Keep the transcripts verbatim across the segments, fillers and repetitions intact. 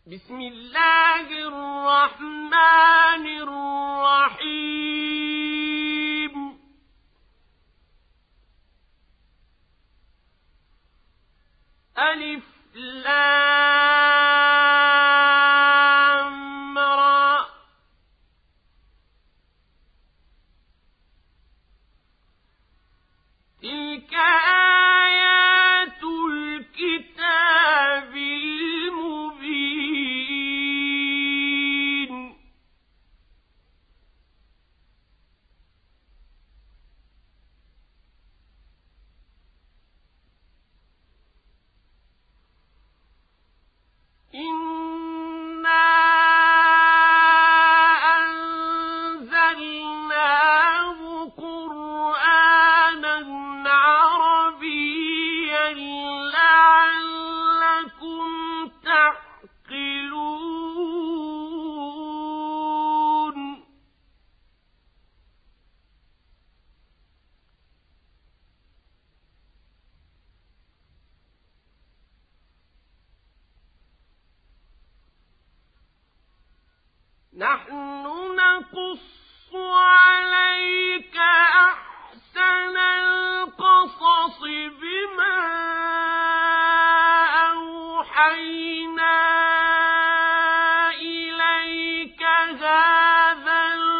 بسم الله الرحمن الرحيم ألف لام را تلك آيات الكتاب المبين إنا أنزلناه قرآنا عربيا لعلكم تعقلون نحن نقص عليك أحسن القصص بما أوحينا إليك هذا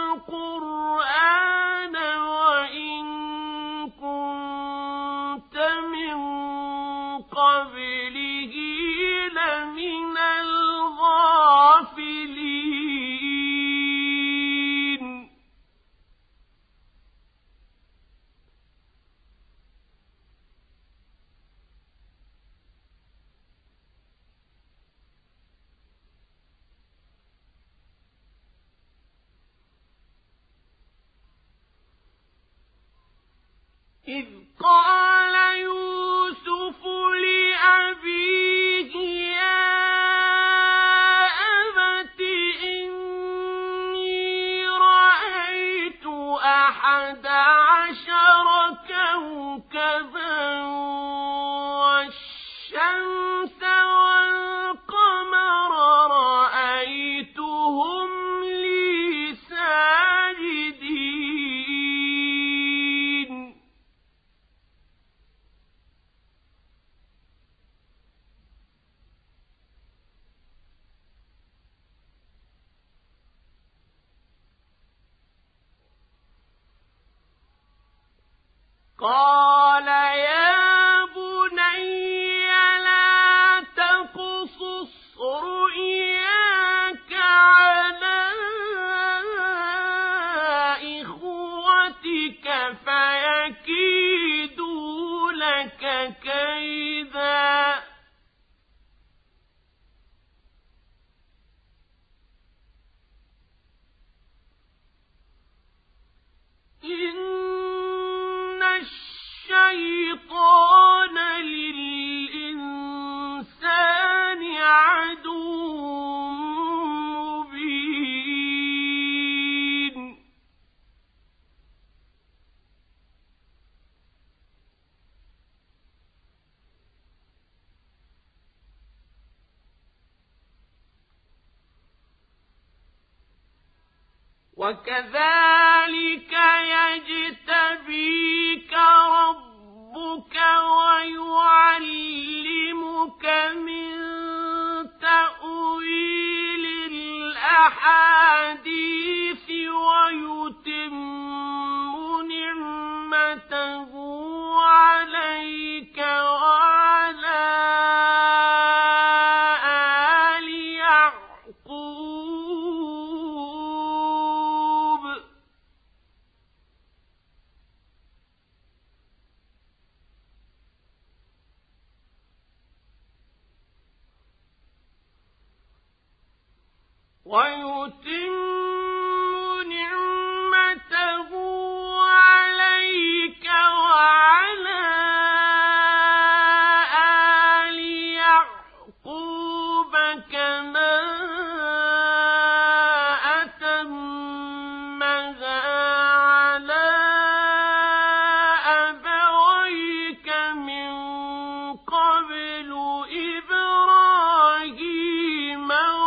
القرآن وإن كنت من قبله لمن الغافلين إذ قال يوسف لأبيه يا أبت إني رأيت أحد عشر كوكبا والشمس والقمر رأيتهم لي ساجدين قال يا بني لا تقصص رؤياك على إخوتك فيكيدوا لك كيدا إن الشيطان للإنسان عدو مبين وكذلك يجتبيك ربك ويعلمك من تأويل الأحاديث ويتم نعمته عليك وعلى آل يعقوب ويتم نعمته عليك وعلى آل يعقوب كما أتمها على أبويك من قبل إبراهيم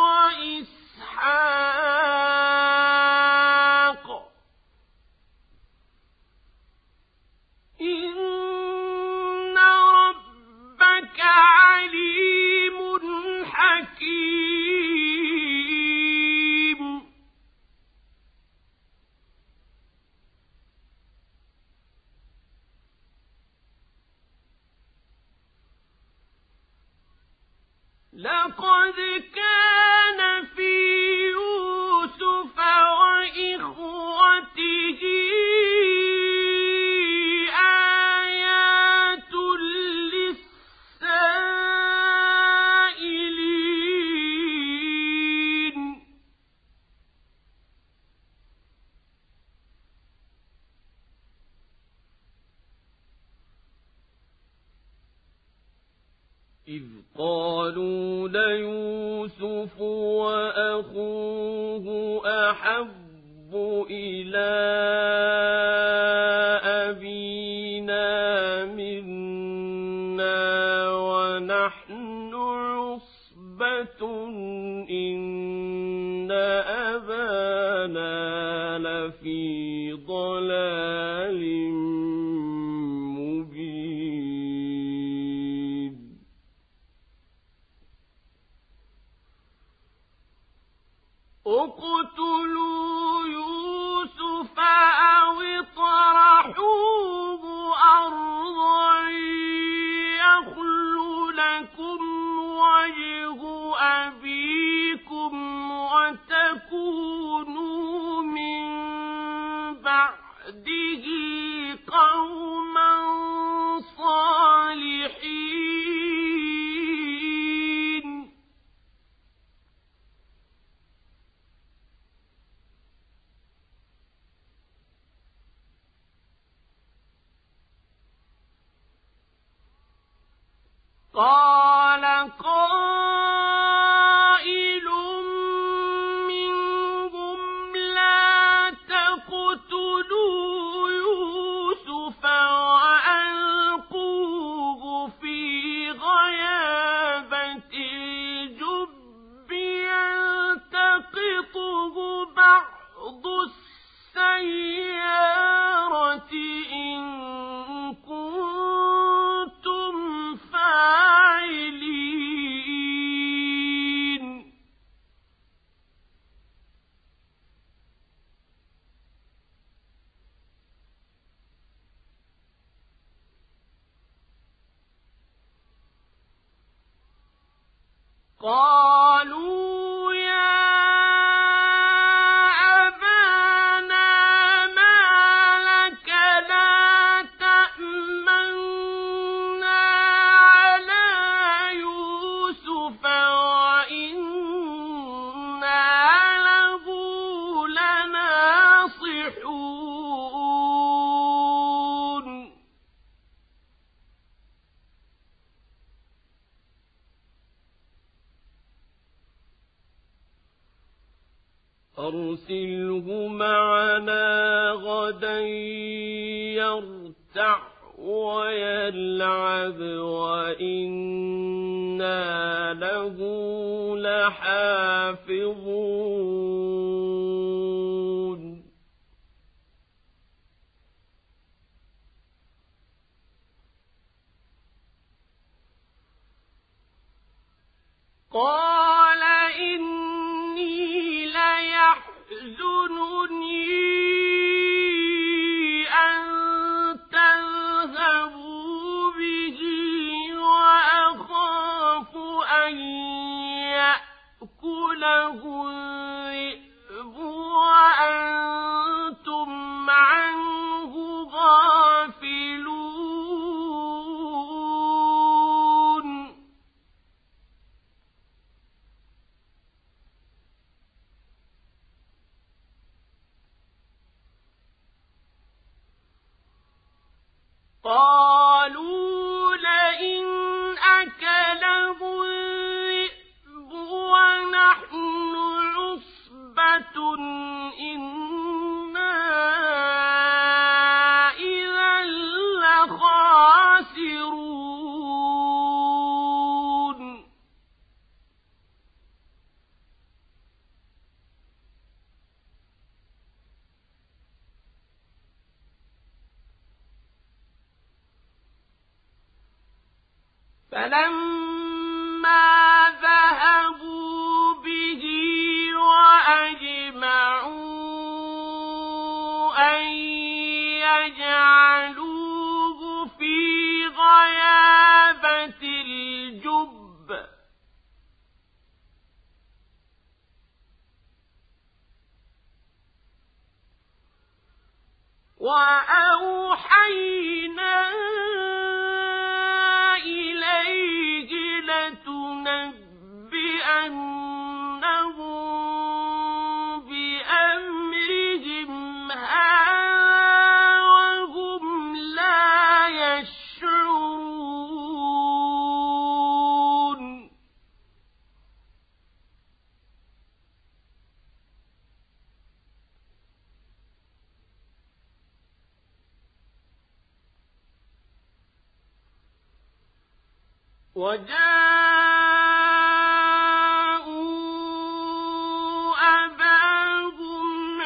لقد كان في يوسف وإخوته آيات للسائلين إذ قالوا ليوسف وأخوه أحب إلى أبينا منا ونحن عصبة إن أبانا لفي ضلال اقتلوا يوسف أو اطرحوه أرضا يخل لكم وجه أبيكم وتكونوا من بعده قوما صالحين قال قائل منهم لا تقتلوا يوسف وألقوه في غيابة الجب يلتقطه بعض السيارة إن كنتم فاعلين قالوا يا أبانا ما لك لا تأمنا على يوسف وإنا له لناصحون أرسله معنا غدا يرتع ويلعب وإنا له لحافظون قال إني ليحزنني أن تذهبوا به وأخاف أن يأكله الذئب وأنتم عنه غافلون قالوا لئن أكله الذئب ونحن عصبة إنا إذا لخاسرون فلما ذهبوا به وأجمعوا أن يجعلوه في غيابة الجب وجاءوا أباهم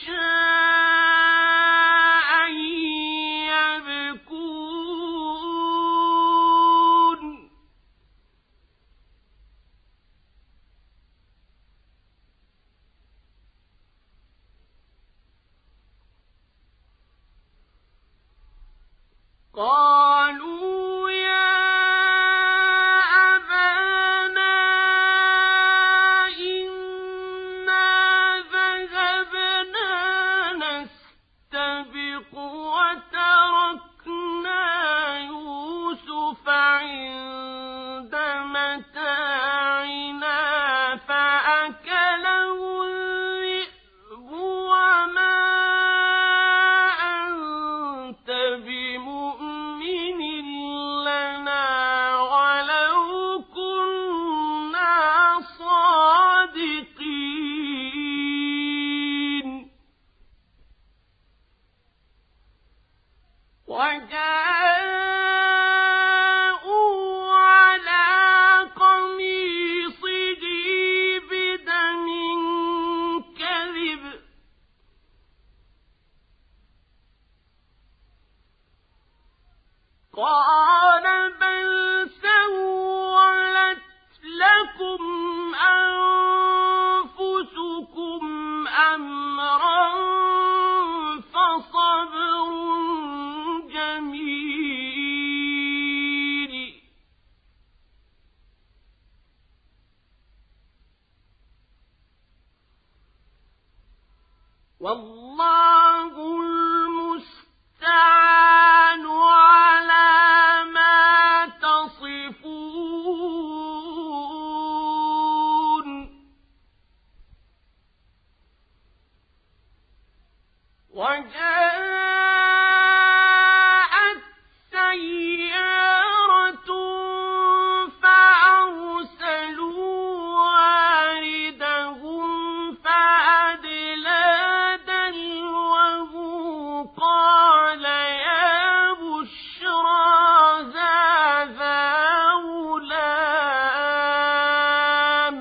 عشاء يبكون قالوا يا قال بل سولت لكم أنفسكم أمرا فصبر جميل والله المستعان على ما تصفون وجاءت سيارة فأرسلوا واردهم فأدلى دلوه قال يا بشرى هذا غلام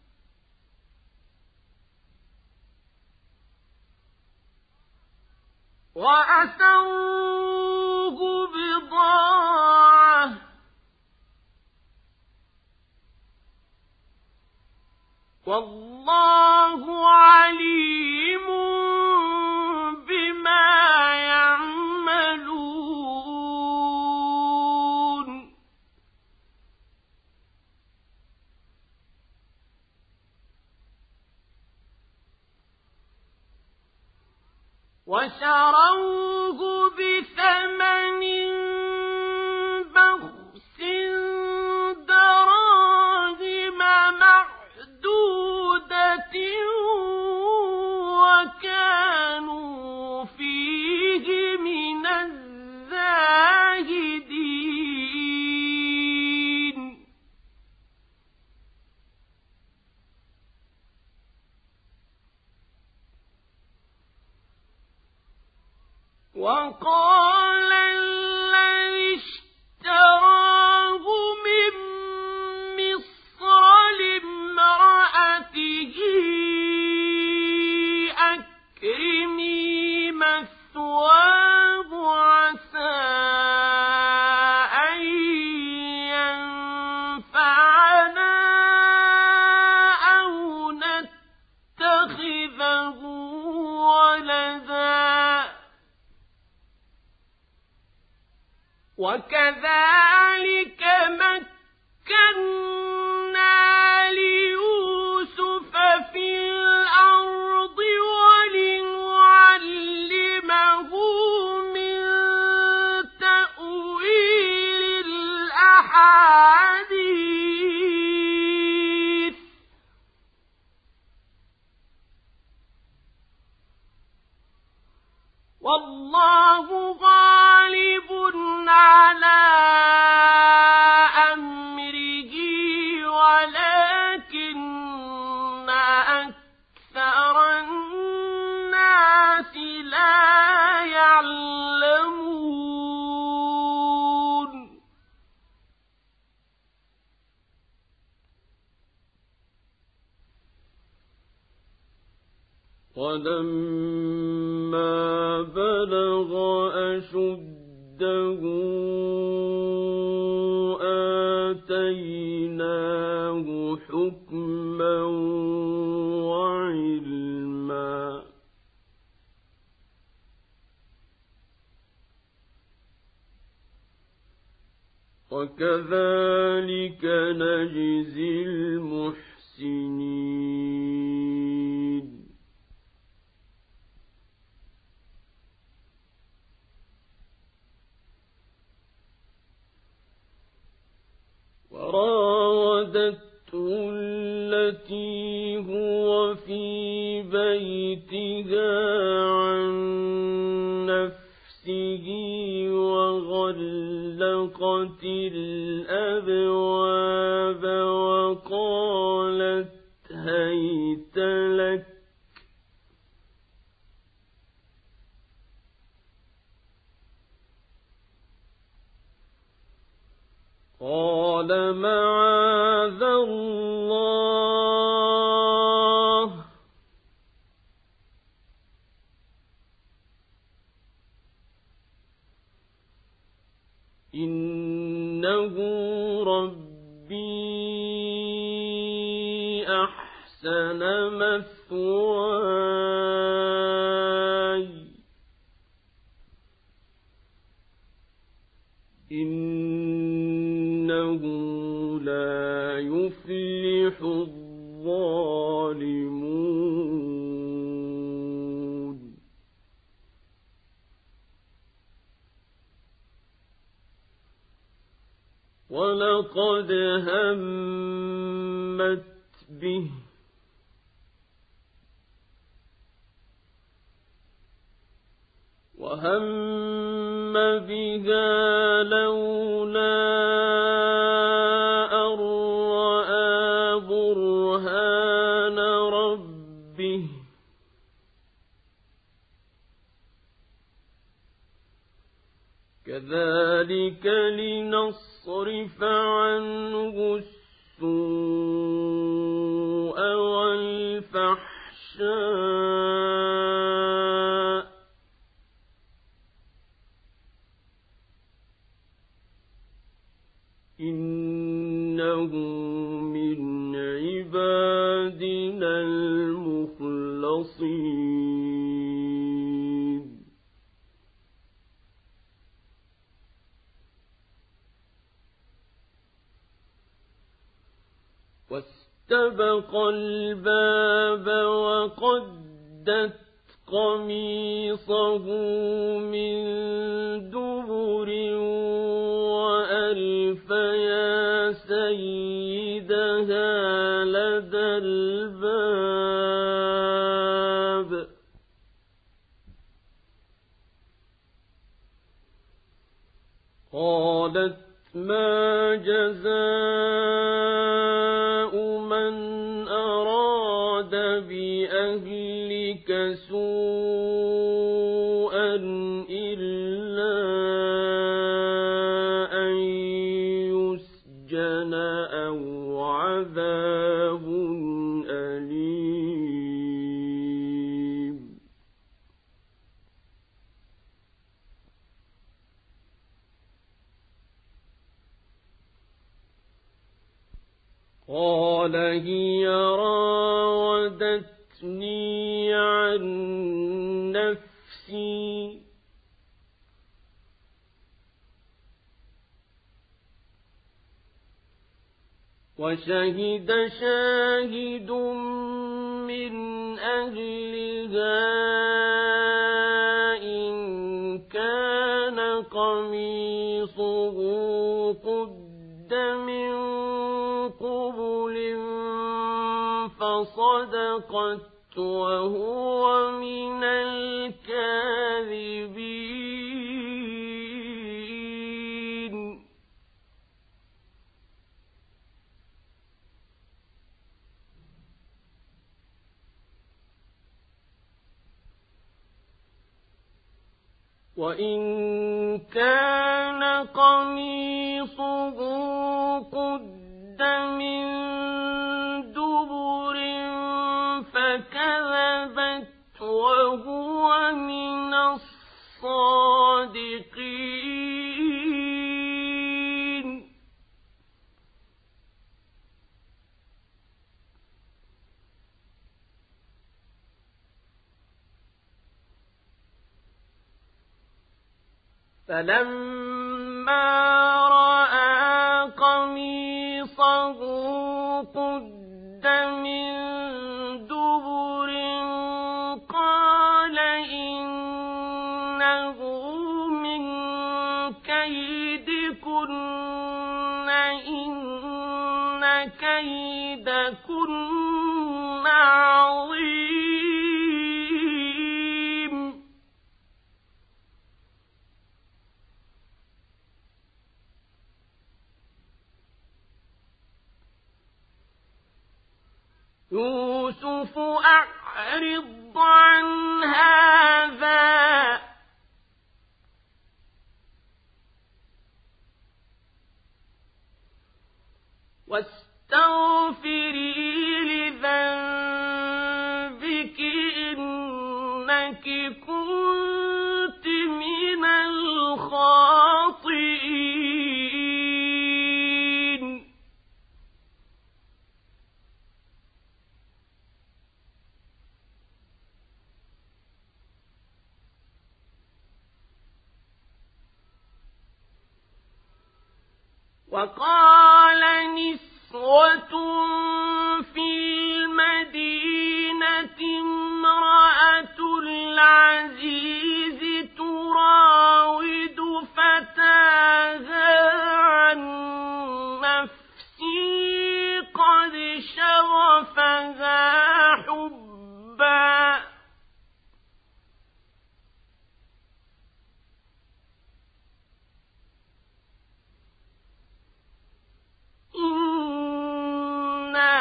وأسروه بضاعة والله عليم بما يعملون وشروه بثمن بخس دراهم معدودة وكانوا فيه من الزاهدين وقال الذي اشتراه من مصر لامرأته أكرمي مثواه عسى أن ينفعنا أو نتخذه ولدا وكذلك مكنا ليوسف في الأرض ولنعلمه من تأويل الأحاديث والله غالب على أمره ولما بلغ أشده آتيناه حكما وعلما وكذلك نجزي المحسنين وراودته التي هو في بيتها عن نفسه وغلقت الأبواب وقالت هيت لك قال معاذ الله إنه ربي أحسن مثواي إنه لا يفلح الظالمون ولقد همت به وهم بها لولا أن رأى برهان ربه كذلك لنصرف عنه السوء والفحشاء إنه من عبادنا المخلصين واستبق الباب وقدت قميصه من دبر وألف يا سيدها لدى الباب قالت ما جزاء من أراد بأهلك سوءا إلا أن يسجن أو عذاب أليم قال هي راودتني عن نفسي وشهد شاهد من أهلها إن كان قميصه قد من قبل فصدقت وهو من الكاذبين وإن كان قميصه قد من دبر فكذبت فلما رأى قميصه قد من دبر قال إنه من كيدكن إن كيدكن عظيم يوسف أعرض عن هذا واستغفري لذنبك إنك كنت من الخاطئين وقال نسوة في المدينة امرأة العزيز تراود فتاها عن نفسه قد شغفها حبا إنا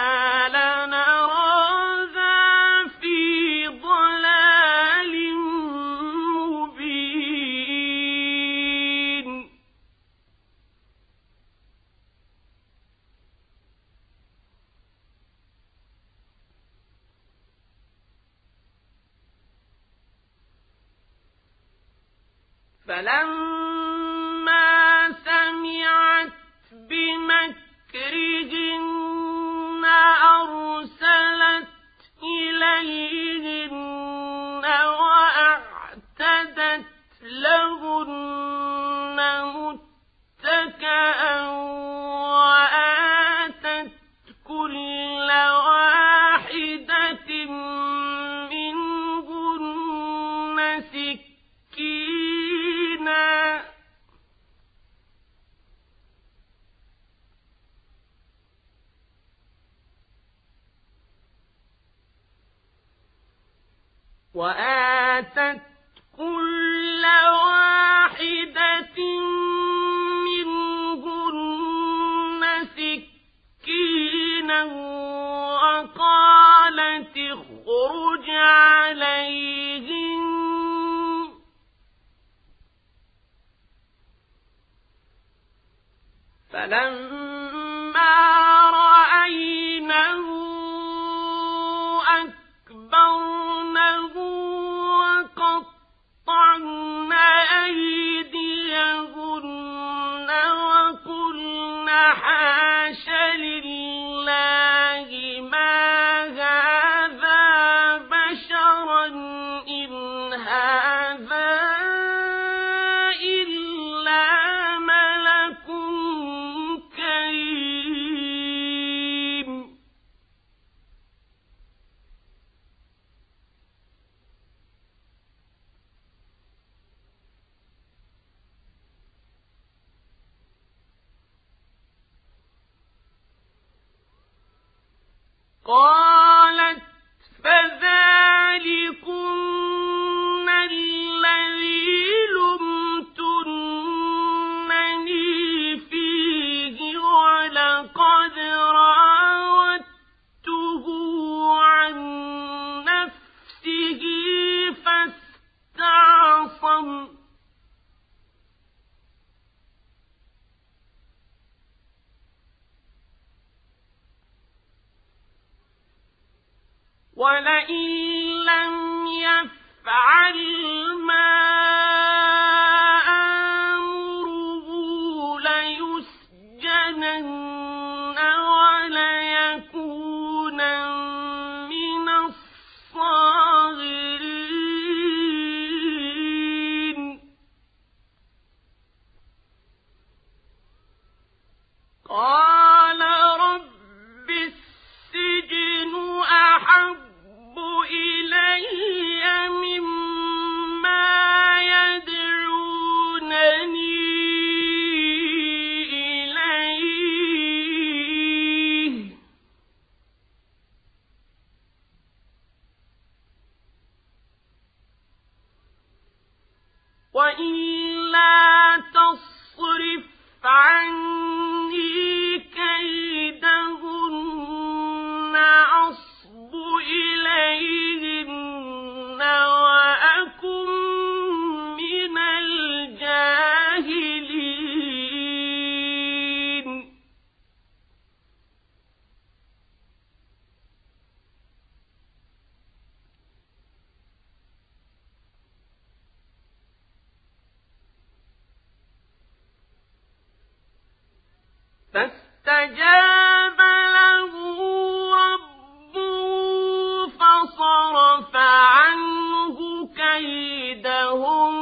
لنراها في ضلال مبين فلما سمعت بمكرهن أرسلت إليهن وأعتدت لهن متكئا وآتت كل واحدة منهن سكينا وآتت كل واحدة منهن سكينا وقالت اخرج عليهن فلما رأينه أكبرنه وقطعن أيديهن وقلن حاش لله ما هذا بشرا إن هذا إلا ملك كريم قالت فذلكن الذي لمتنني فيه ولقد راودته عن نفسه فاستعصم ولئن لم يفعل ما آمره ليسجنن وليكونا من الصاغرين قال رب السجن أحب إلي مما يدعونني إليه وإلا تصرف عني كيدهن أصب إليهن وأكن من الجاهلين فاستجاب له ربه فصرف عنه كيدهم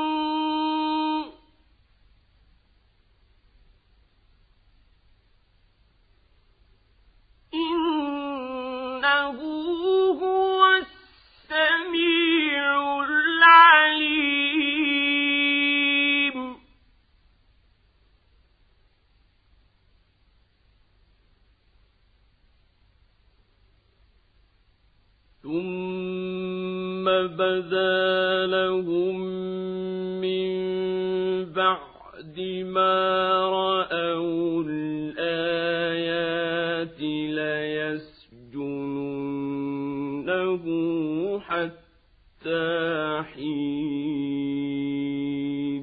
إنه هو السميع العليم ثم بدا لهم من بعد ما رأوا الآيات ليسجننه حتى حين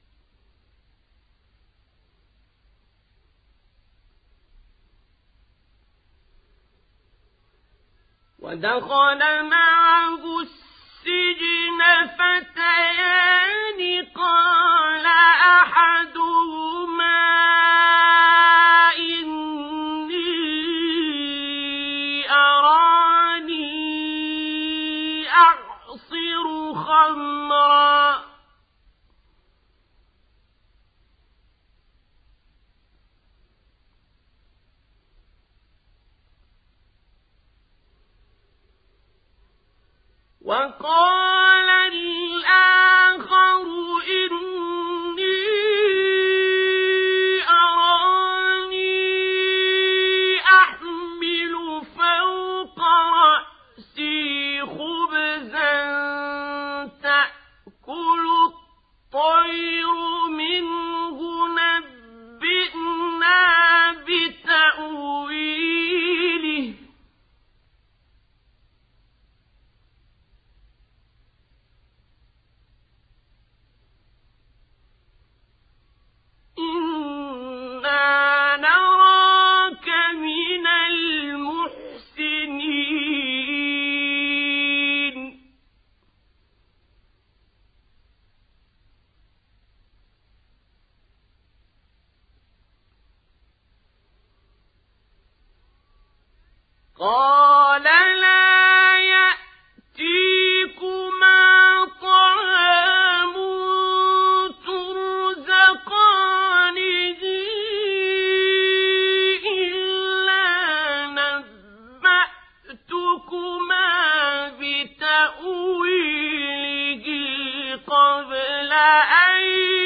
ودخل معه السجن فتيان قال أحدهما إني أراني أعصر خمرا وقال الآخر إني أراني أحمل فوق رأسي خبزا تأكل الطير منه نبئنا بتأويله إنا نراك من المحسنين قال لا يأتيكما طعام ترزقانه إلا نبأتكما بتأويله قبل أن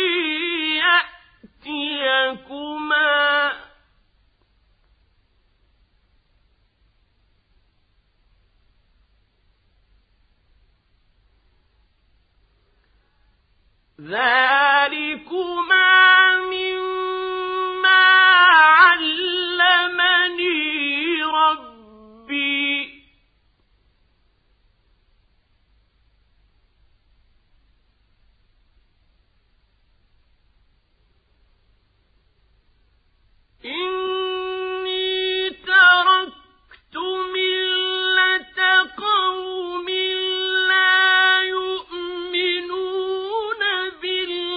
يأتيكما ذلكما مما علمني ربي إني تركت ملة قوم لا يؤمنون بالله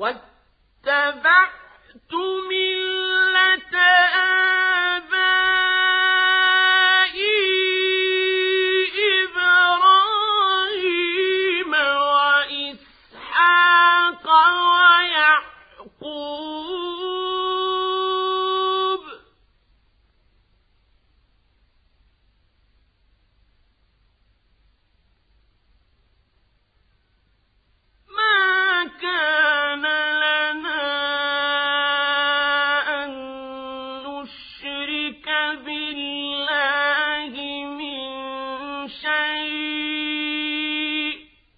واتبعت ملة آبائي إبراهيم وإسحاق ويعقوب ما كان لنا أن نشرك بالله من شيء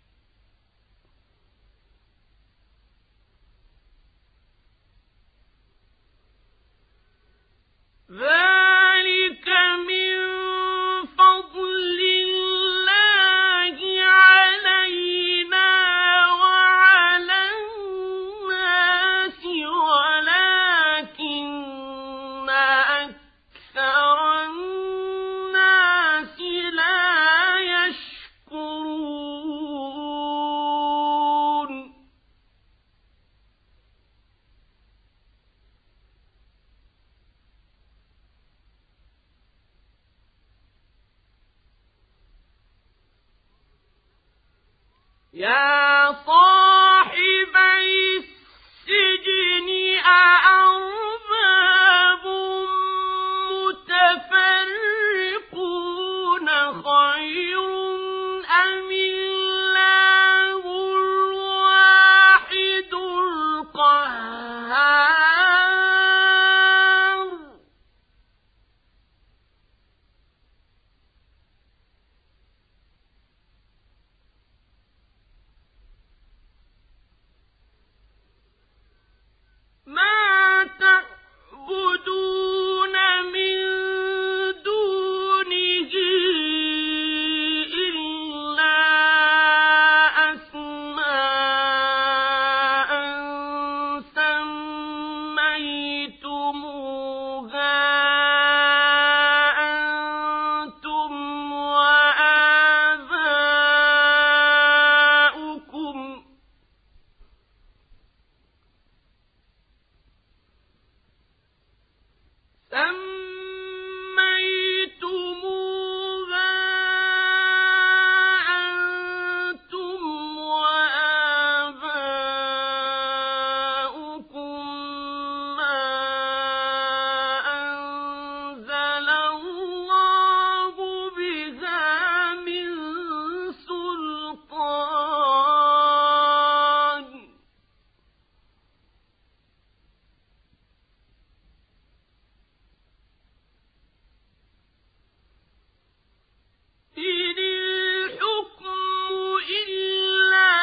ذلك من فضل الله علينا وعلى الناس ولكن أكثر الناس لا يشكرون يا صاحبي السجن أأرباب متفرقون خير أم الله الواحد القهار ما تعبدون من دونه إلا أسماء سميتموها أنتم وآباؤكم سميتموها أنتم وآباؤكم ما أنزل الله بها من سلطان إن الحكم إلا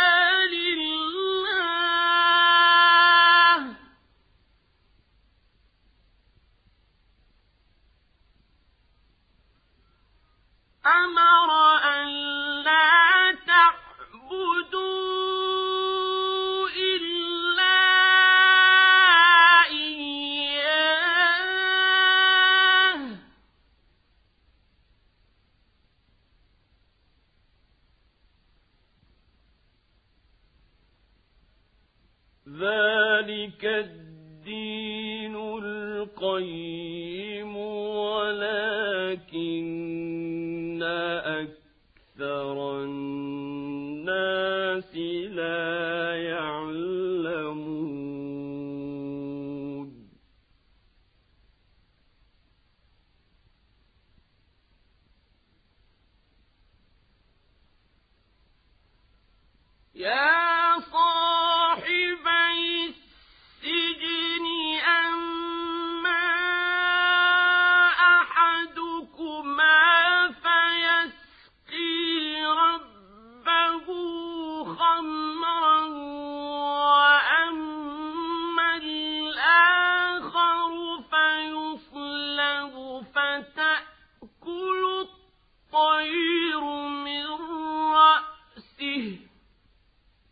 لله أمر أن لا تعبدوا إلا إياه ذلك الدين القيم ولكن أكثر الناس لا يعلمون يا صاحبي السجن أما أحدكما فيسقي ربه خمرا وأما الآخر فيصلب فتأكل الطير من رأسه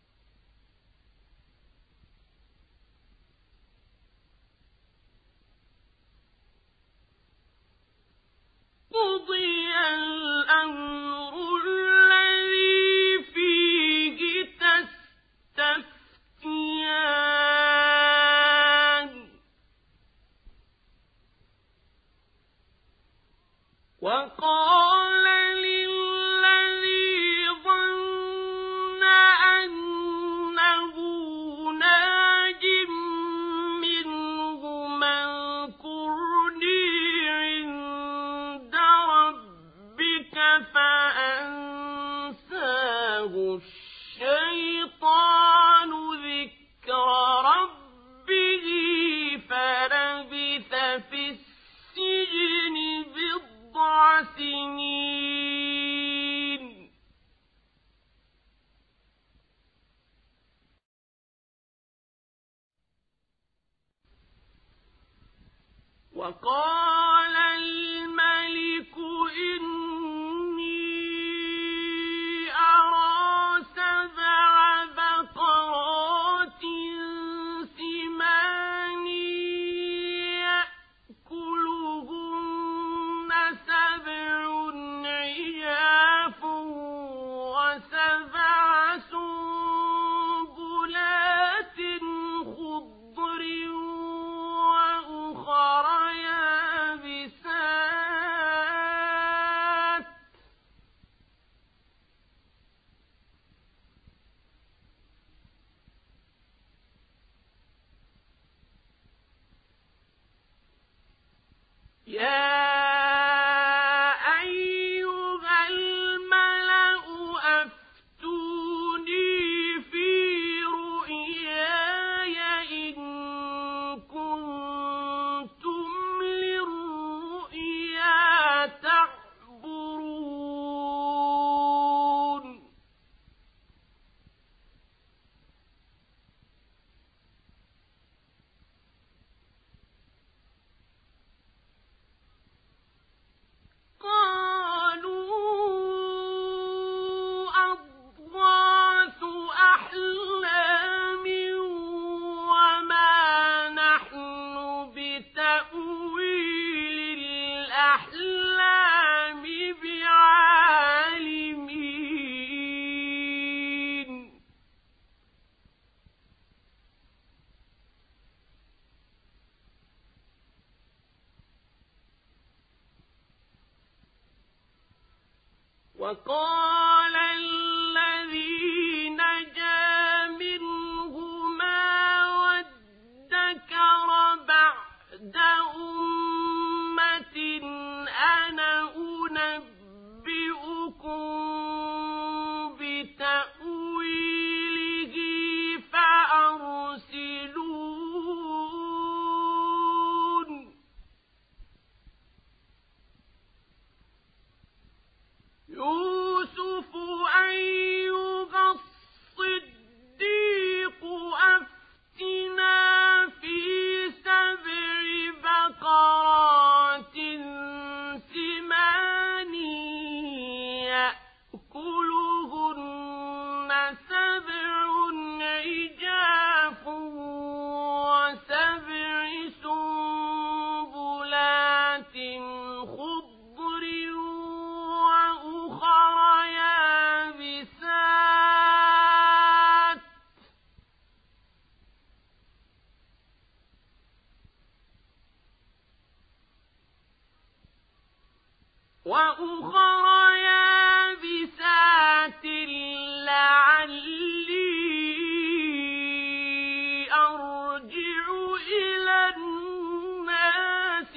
وقال الملك إني أرى سبع بقرات سمان يأكلهن سبع عجاف وسبع سنبلات خضر وأخر يابسات يا أيها الملأ أفتوني في رؤياي إن كنتم للرؤيا تعبرون قالوا أضغاث أحلام وما نحن بتأويل الأحلام بعالمين وقال الذي نجا منهما وادكر بعد أمة أنا أنبئكم بتأويله فأرسلون يوسف أيها الصديق أفتنا في سبع بقرات سمان يأكلهن سبع عجاف وسبع سنبلات خضر وأخر يابسات وأخر يابسات لعلي أرجع إلى الناس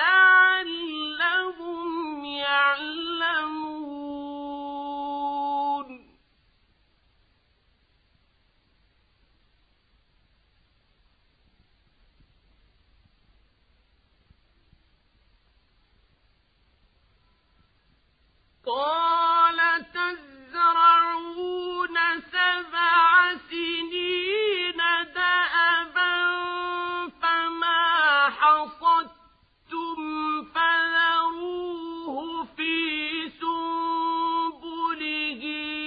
لعلهم يعلمون قال تزرعون سبع سنين دأبا فما حصدتم فذروه في سنبله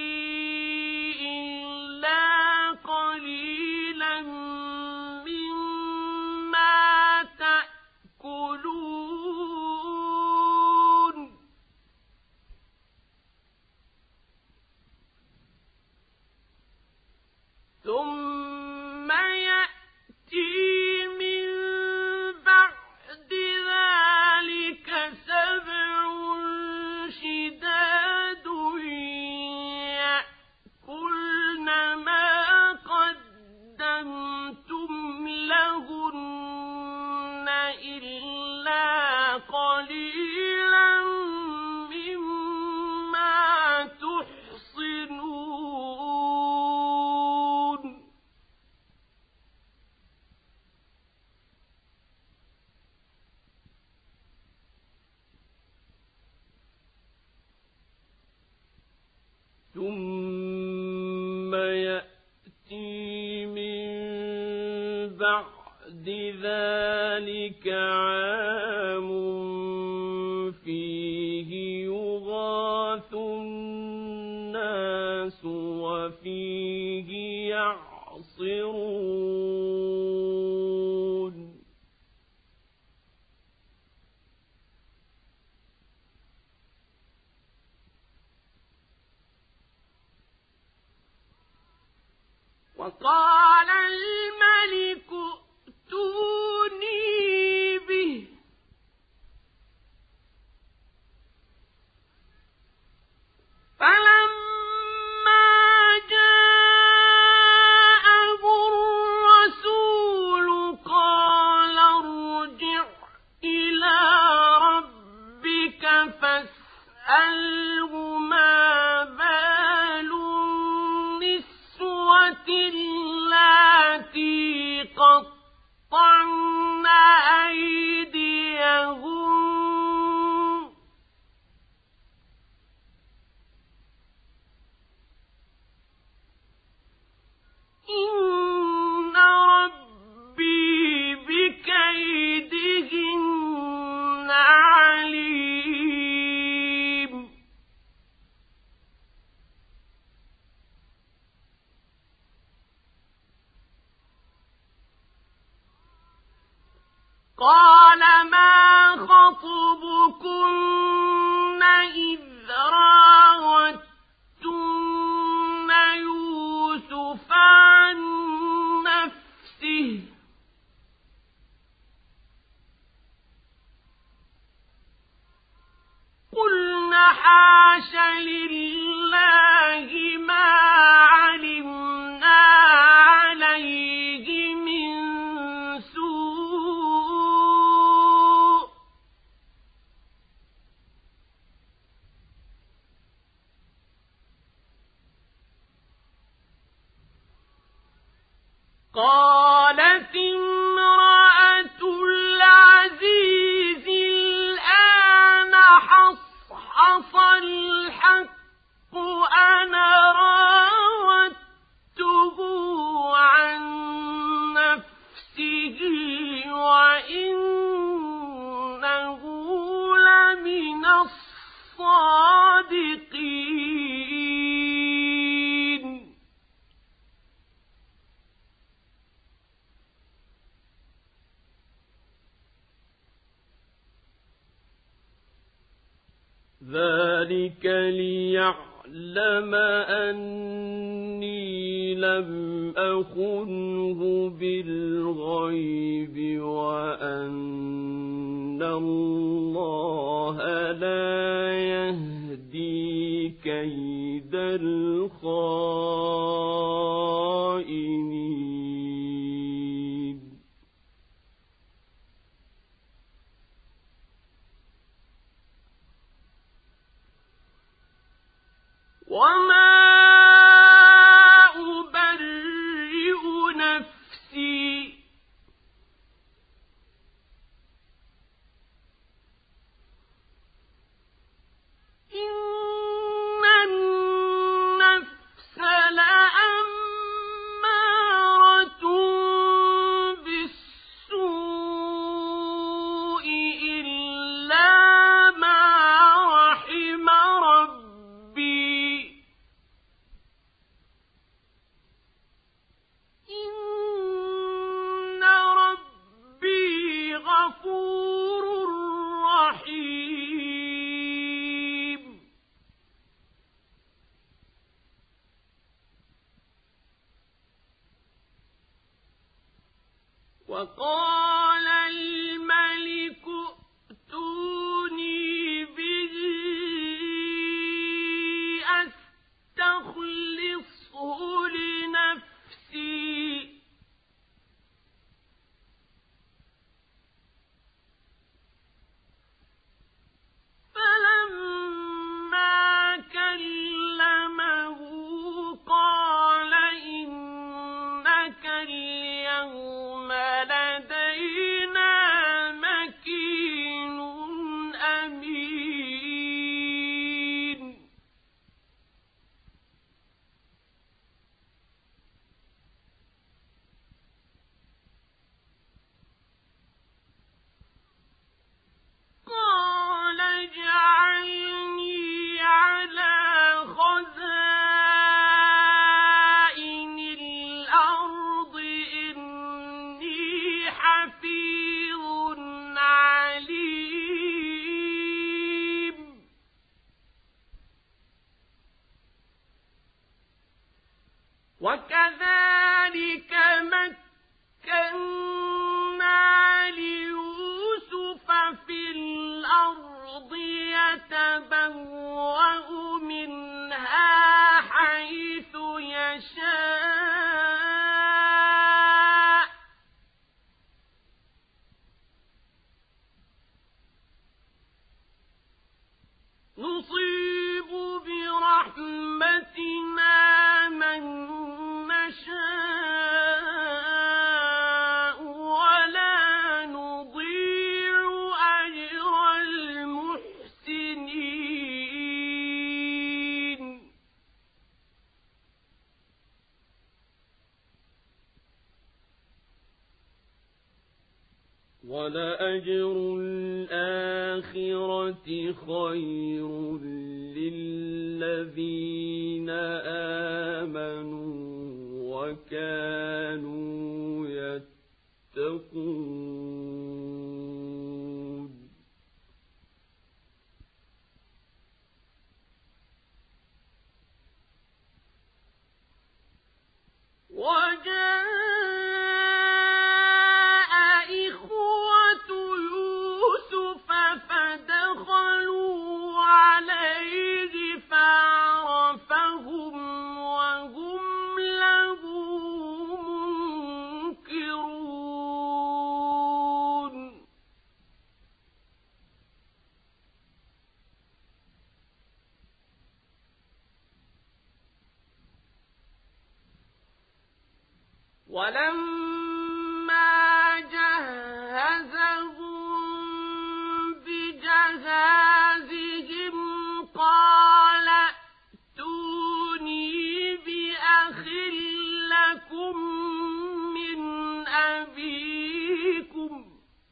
إلا قليلا مما تأكلون ثم يأتي من بعد ذلك سبع شداد يأكلن ما قدمتم لهن إلا قليلا مما تحصنون ثم يأتي من بعد بعد ذلك عام فيه يغاث الناس وفيه يعصرون وقال الملك ائتوني به فلما جاءه الرسول قال ارجع إلى ربك فاسأله ما بال النسوة اللاتي قطعن أيديهن إن ربي بكيدهن عليم قال ما خطبكن إذ راوتن يوسف عن نفسه قلنا حاش لله ما علمنا عليه من سوء قالت امرأة العزيز الآن حصحص الحق أنا راودته عن نفسه وإنه لمن الصادقين ذلك ليعلم أني لم أخنه بالغيب وأن الله لا يهدي كيد الخائنين وما أبرئ نفسي إن النفس لأمارة بالسوء إلا ما رحم ربي إن ربي غفور رحيم وقال الملك ائتوني به أستخلصه لنفسي فلما كلمه قال إنك اليوم لدينا وكذلك مكنا ليوسف في الأرض يتبوأ منها حيث يشاء نصيب برحمتنا من نشاء ولا نضيع أجر المحسنين ولأجر الآخرة خير للذين آمنوا وكانوا يتقون وجاء ولما جهزهم بجهازهم قال ائتوني بأخ لكم من أبيكم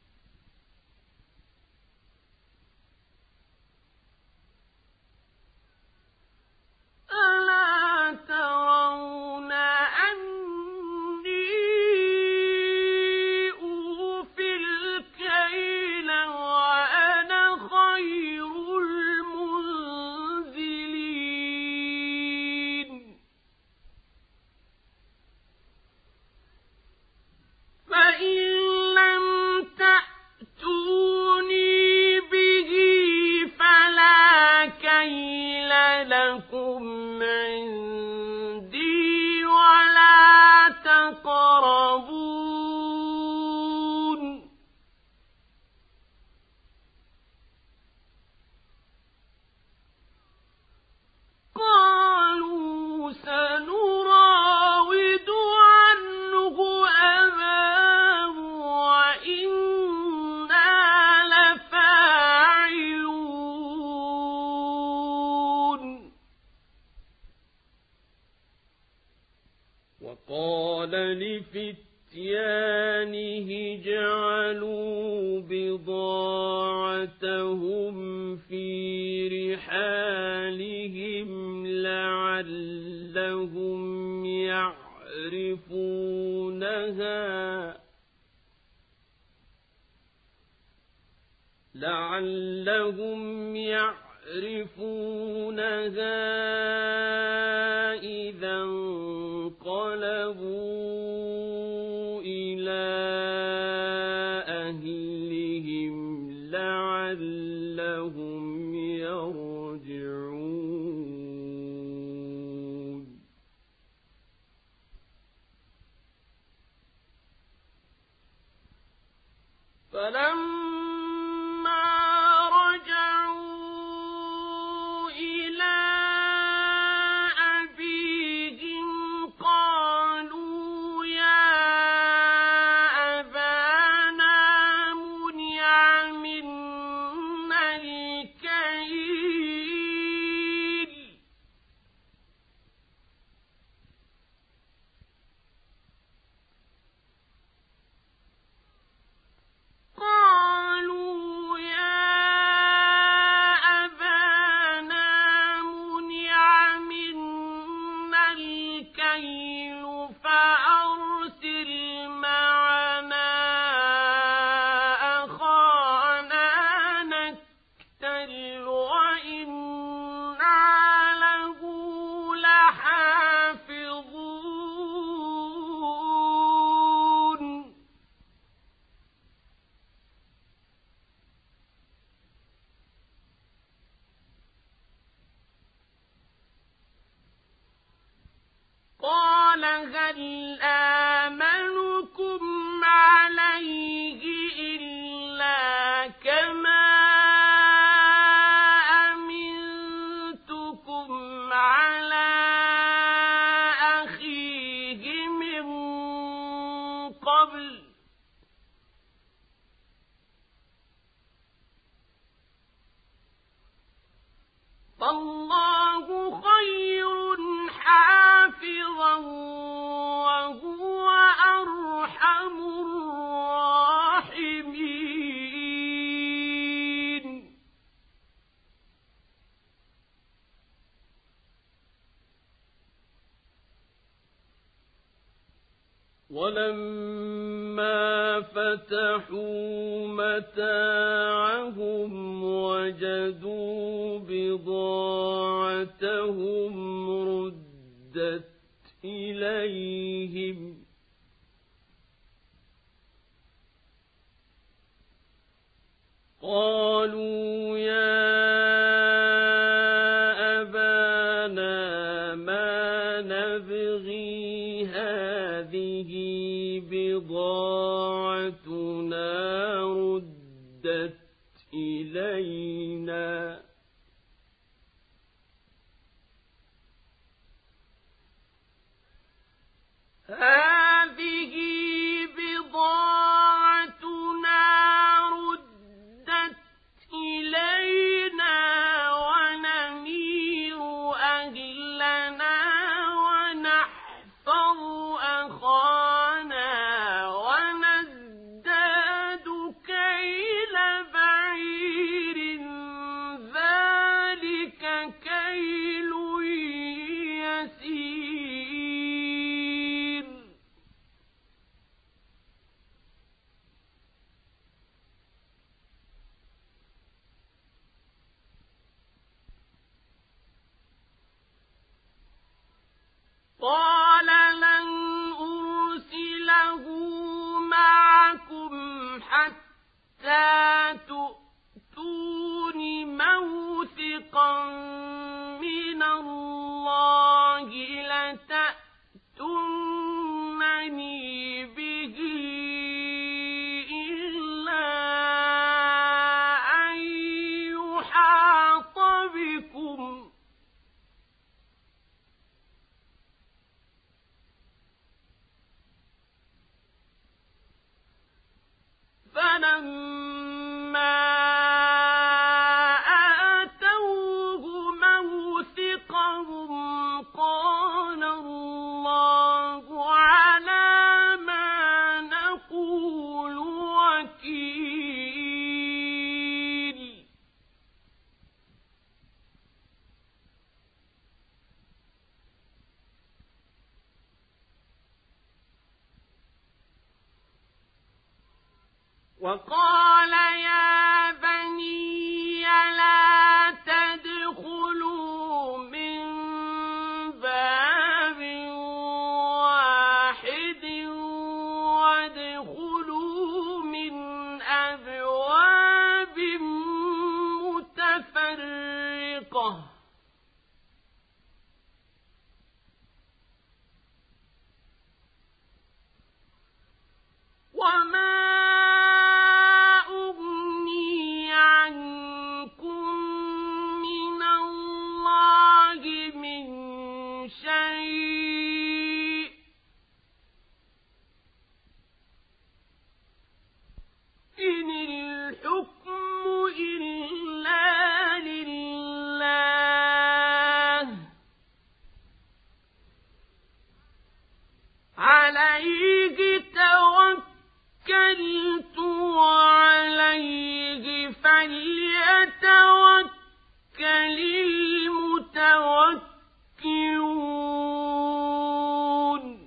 ألا ترون لكم عندي ولا تقربون قالوا سنراود عنه أباه وإنا لفاعلون وقال لفتيانه اجعلوا بضاعتهم في رحالهم لعلهم يعرفونها لعلهم يعرفونها إذا انقلبوا إلى أهلهم لعلهم يرجعون فلما رجعوا إلى هل آمنكم عليه إلا كما أمنتكم على أخيه من قبل فالله خير حافظا وهو أرحم الراحمين. ولما فتحوا متاعهم وجدوا بضاعتهم ردت إليهم قالوا يا أبانا ما نبغي هذه بضاعتنا ردت إلينا هذه بضاعتنا ردت إلينا ونمير أهلنا ونحفظ أخانا ونزداد كيل بعير ذلك كيل يسير. قال لن أرسله معكم حتى تؤتون موثقا من الله لتأتونني به إلا أن يحاط بكم فلما آتوه موثقهم قال الله على ما نقول وكيل. وقال يا بني لا تدخلوا من باب واحد وادخلوا من أبواب متفرقة وما إن الحكم إلا لله عليه توكلت وعليه فليتوكل المتوكلون.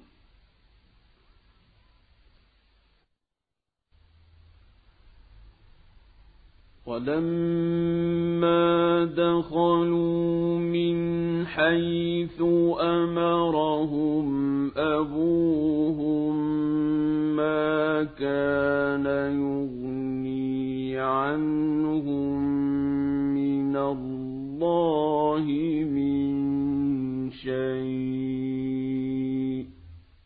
ولما دخلوا من حيث أمرهم أبوهم ما كان يغني عنهم من الله من شيء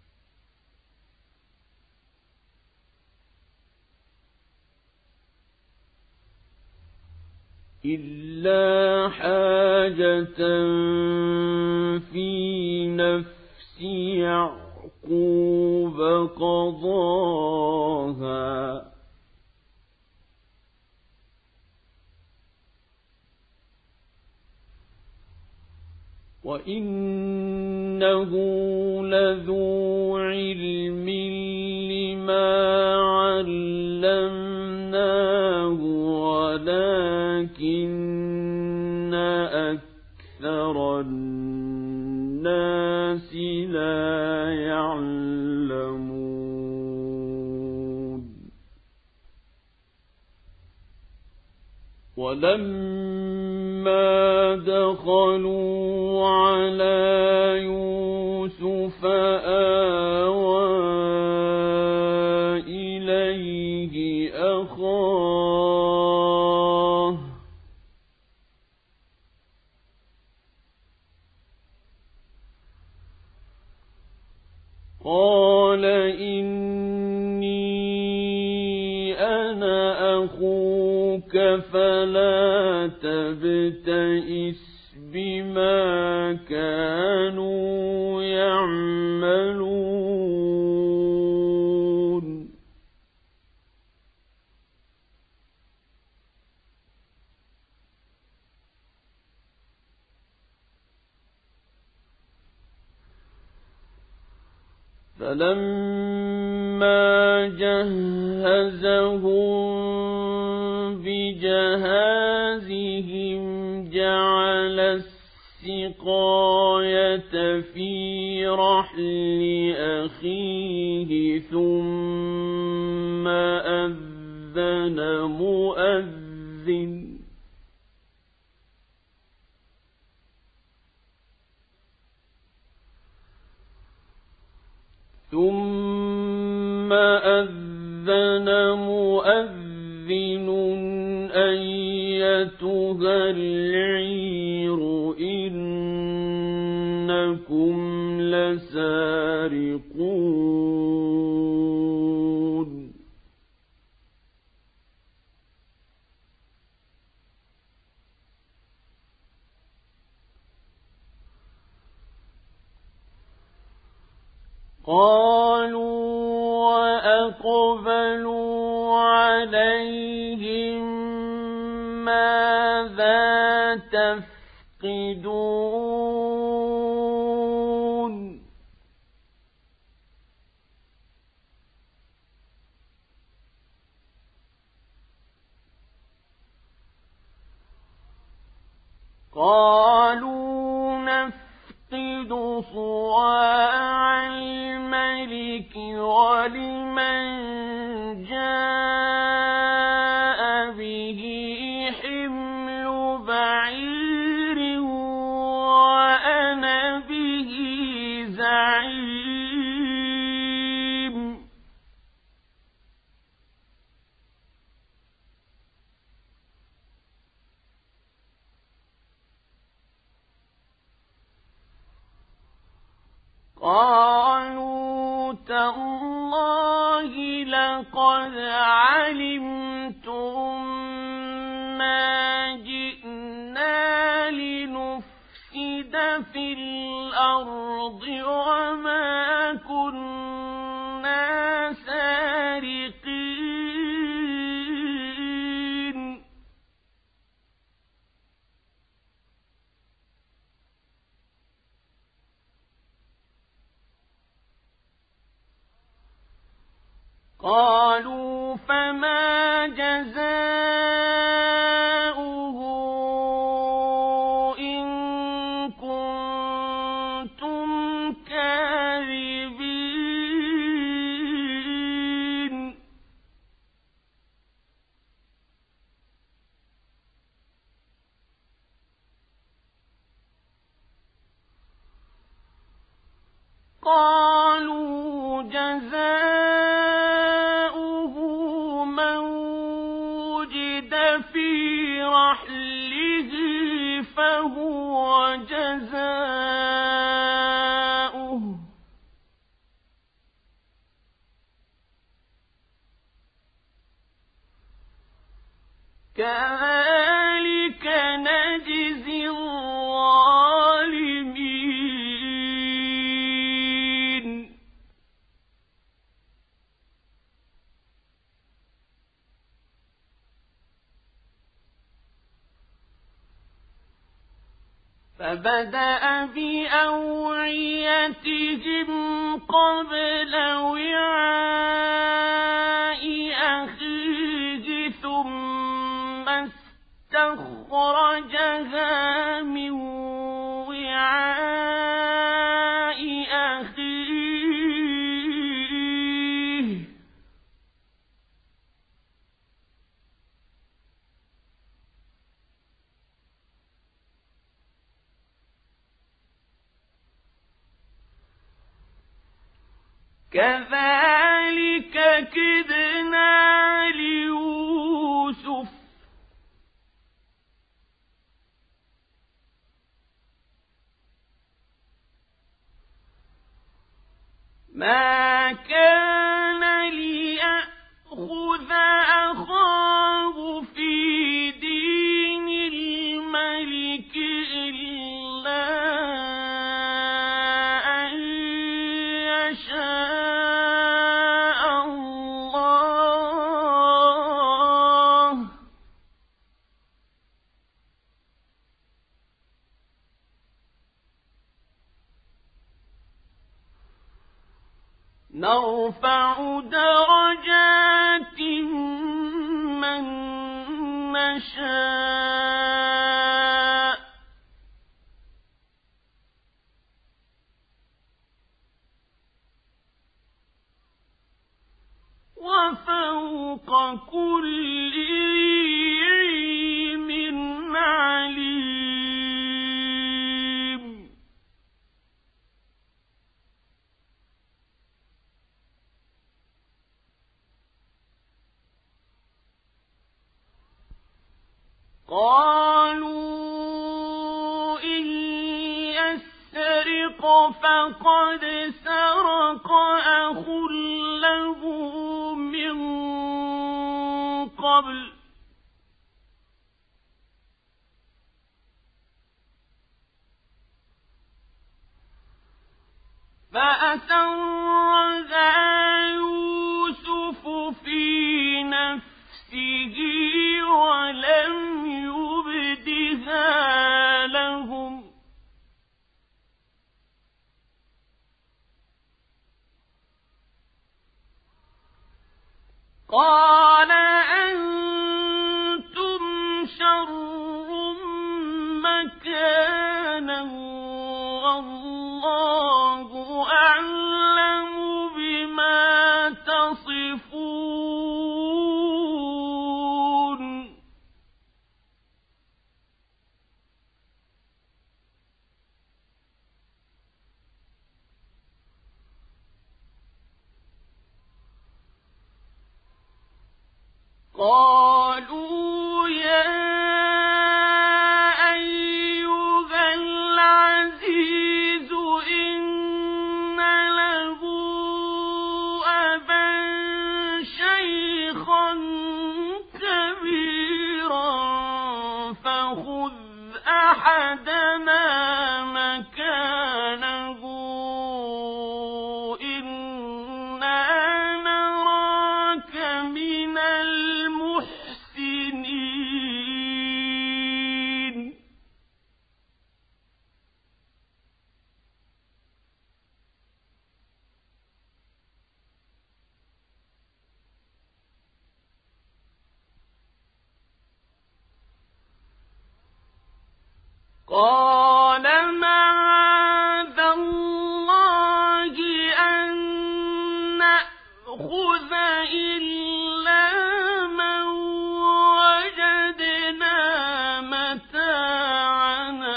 إلا حاجة في نفس يعقوب قضاها وإنه لذو علم لما علمناه ولكن أكثر الناس لا يعلمون ولما دخلوا على يوسف آوى إليه أخاه قال إني أنا أخوك فلا تبتئس بما كانوا يعملون فلما جهزهم بجهازهم جعل السقاية في رحل أخيه ثم أذن مؤذن ثم أذن مؤذن أيتها العير إنكم لسارقون قالوا وأقبلوا عليهم ماذا تفقدون قالوا نفقد صواع الملك ولمن جاء به حمل بعير وأنا به زعيم قالوا تالله لقد علمتم ما جئنا لنفسد في الأرض وما كنا سارقين قالوا فما جزاؤه إن كنتم كاذبين قالوا جزاؤه من وجد في رحله فهو جزاؤه كذلك فبدأ بأوعيتهم قبل وعاء أخيه ثم استخرجها من وعاء أخيه كذلك كدنا ليوسف ما كان ليأخذ أخاه في دين الملك إلا أن يشاء الله نرفع درجات من نشاء وفوق كل ذي علم عليم قالوا إن يسرق فقد سرق أخ له من قبل فأسرها يوسف في نفسه ولم يبدها لهم قال أنتم شر مكانا والله أعلم بما تصفون قالوا يا أيها العزيز إن له أبا شيخا كبيرا فخذ أحدنا مكانه إنا نراك من المحسنين قال معاذ الله أن نأخذ إلا من وجدنا متاعنا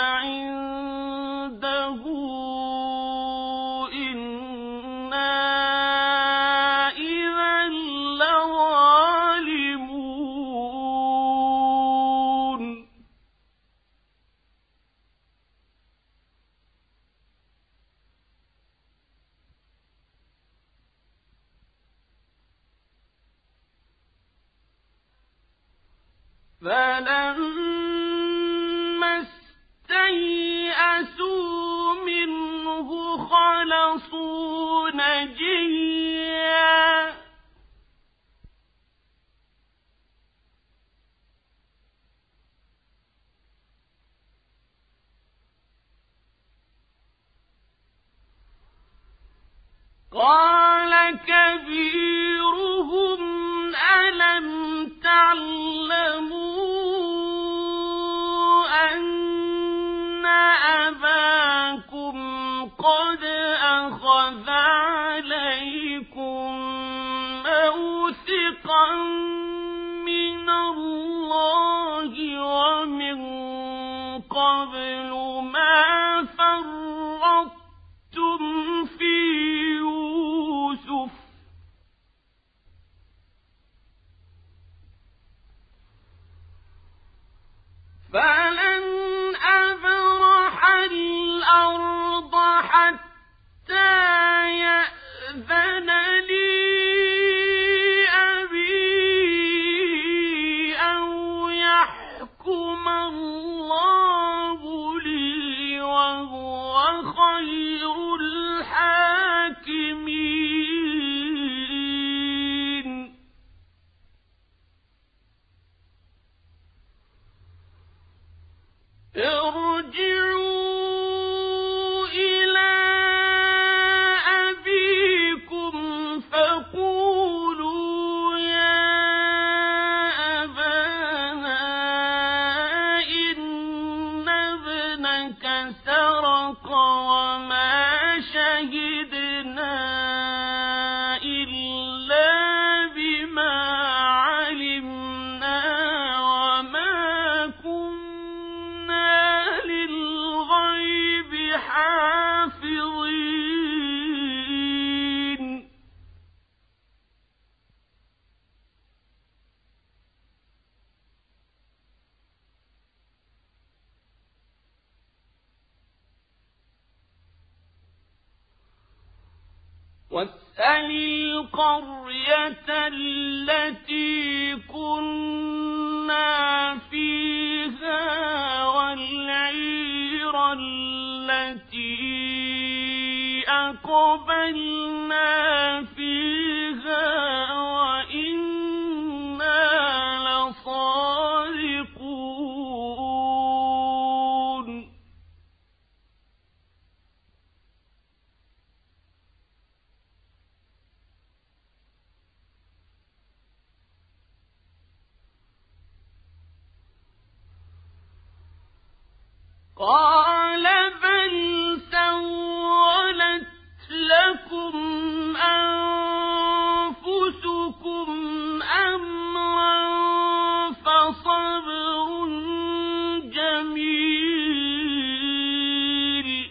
عنده إنا إذا لظالمون فلما استيئسوا منه خلصوا نجيا قال كبيرهم ألم تعلموا أن أباكم قد أخذ عليكم موثقا من الله ومن قبل ما فرطتم في يوسف فلن أبرح الأرض حتى يأذن لي أبي أو يحكم الله لي وهو خير الحاكمين ارجعوا إلى أبيكم فقولوا يا أبانا إن ابنك سرق وما شهدنا إلا بما علمنا وما كنا للغيب حافظين واسأل القرية التي كنا فيها والعير التي أقبلنا فيها وإنا لصادقون قال بل سولت لكم أنفسكم أمرا فصبر جميل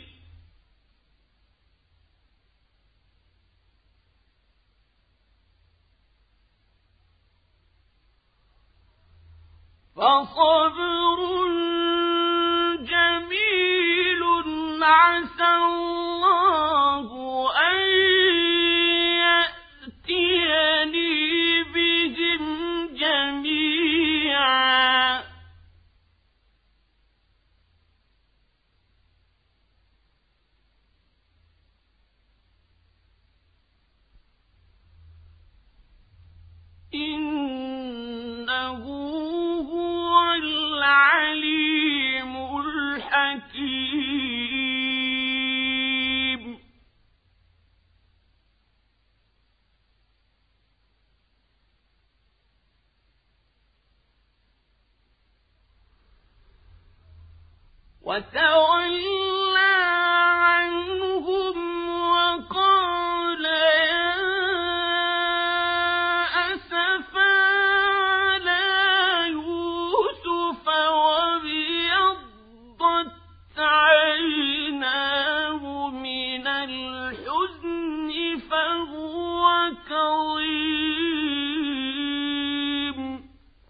فصبر جميل عسى الله أن يأتيني بهم جميعا إنه هو العليم الحكيم وتولى عنهم وقال يا أسفا على يوسف وابيضت عيناه من الحزن فهو كظيم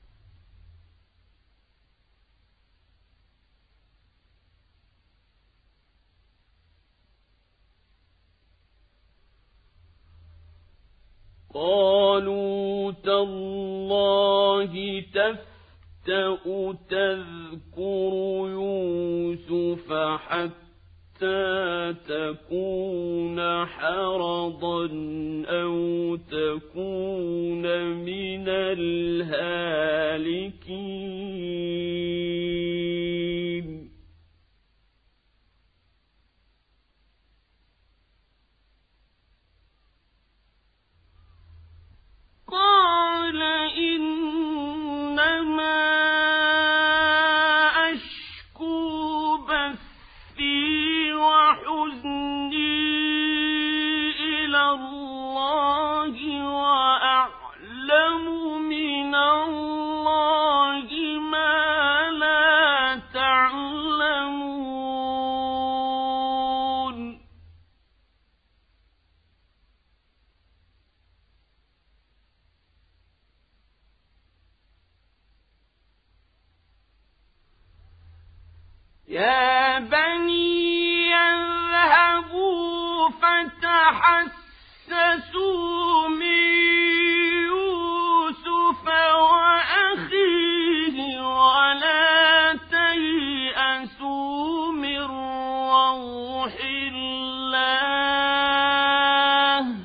قالوا تالله تفتأ تذكر يوسف حتى تكون حرضا أو تكون من الهالكين يا بني اذهبوا فتحسسوا من يوسف وأخيه ولا تيأسوا من روح الله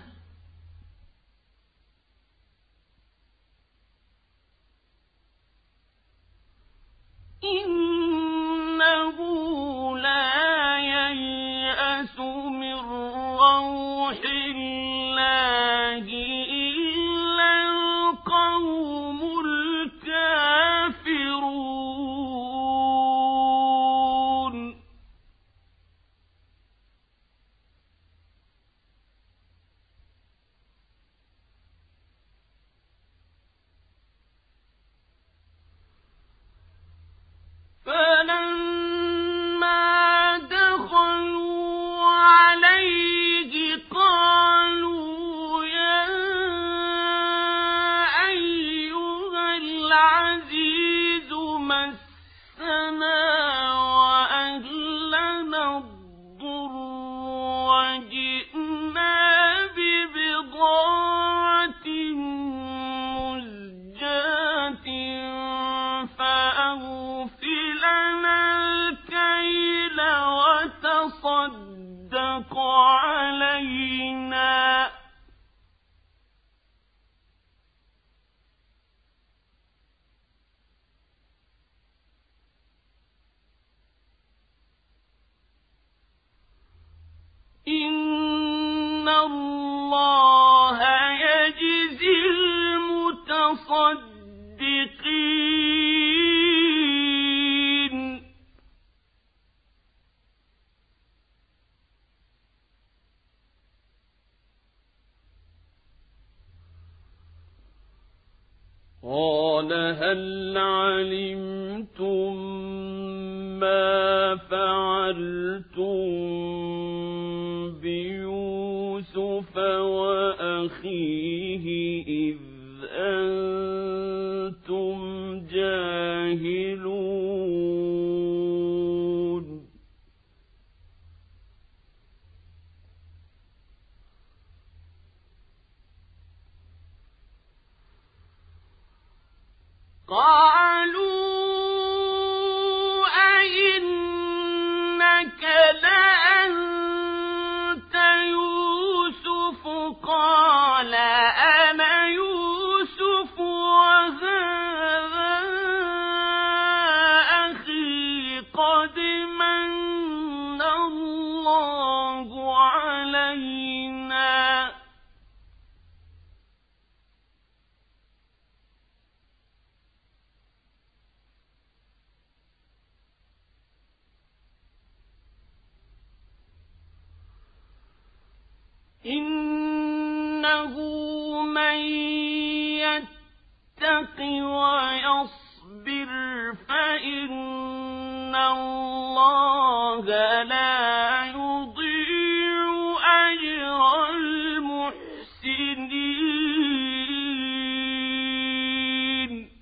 إنه لا ييأس من روح الله إلا القوم الكافرون فلما دخلوا عليه قالوا يا أيها العزيز مسنا وأهلنا الضر وجئنا ببضاعة مزجاة فأوف لنا الكيل وتصدق علينا إن الله يجزي المتصدقين قال هل علمتم ما فعلتم بيوسف وأخيه إذ أنتم جاهلون قالوا أئنك لأنت يوسف قال أنا يوسف وهذا أخي قد من الله علينا إنه من يتق ويصبر فإن الله لا يضيع أجر المحسنين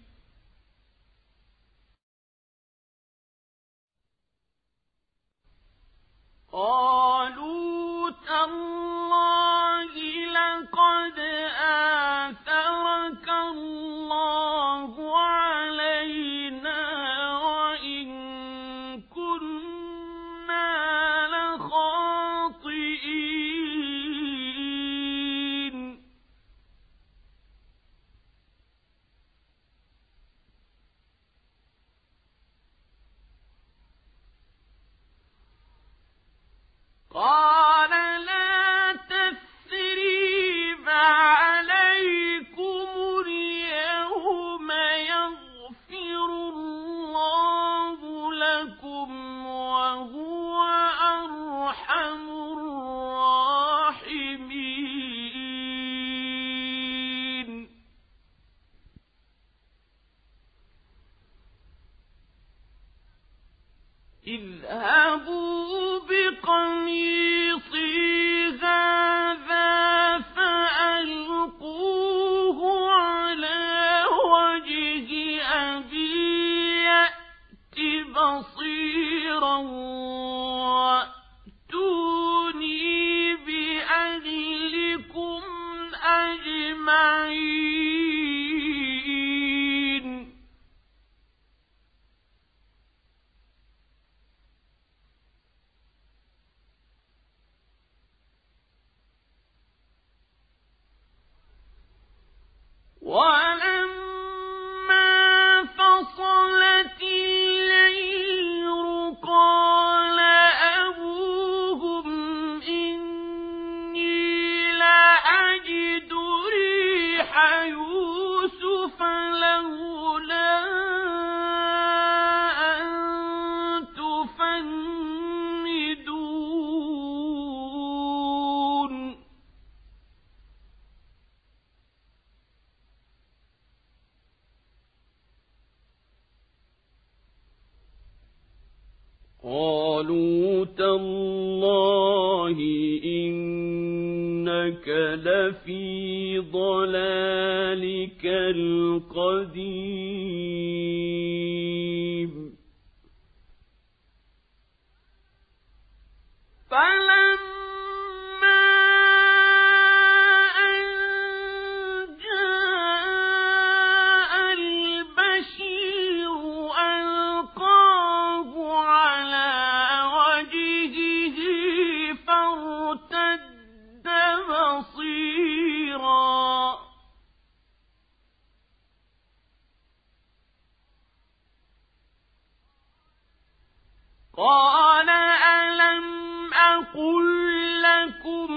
قالوا تالله لقد آثرك الله علينا وإن كنت إنك لفي ضلالك القديم فلما أن جاء البشير ألقاه على وجهه فارتد بصيرا قال ألم أقل لكم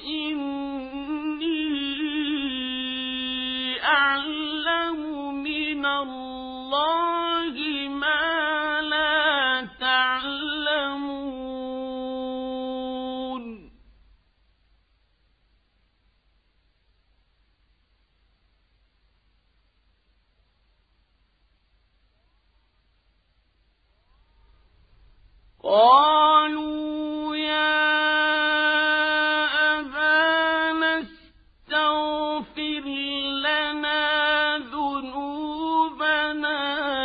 إني أعلم من الله ما لا تعلمون قالوا يا أبانا استغفر لنا ذنوبنا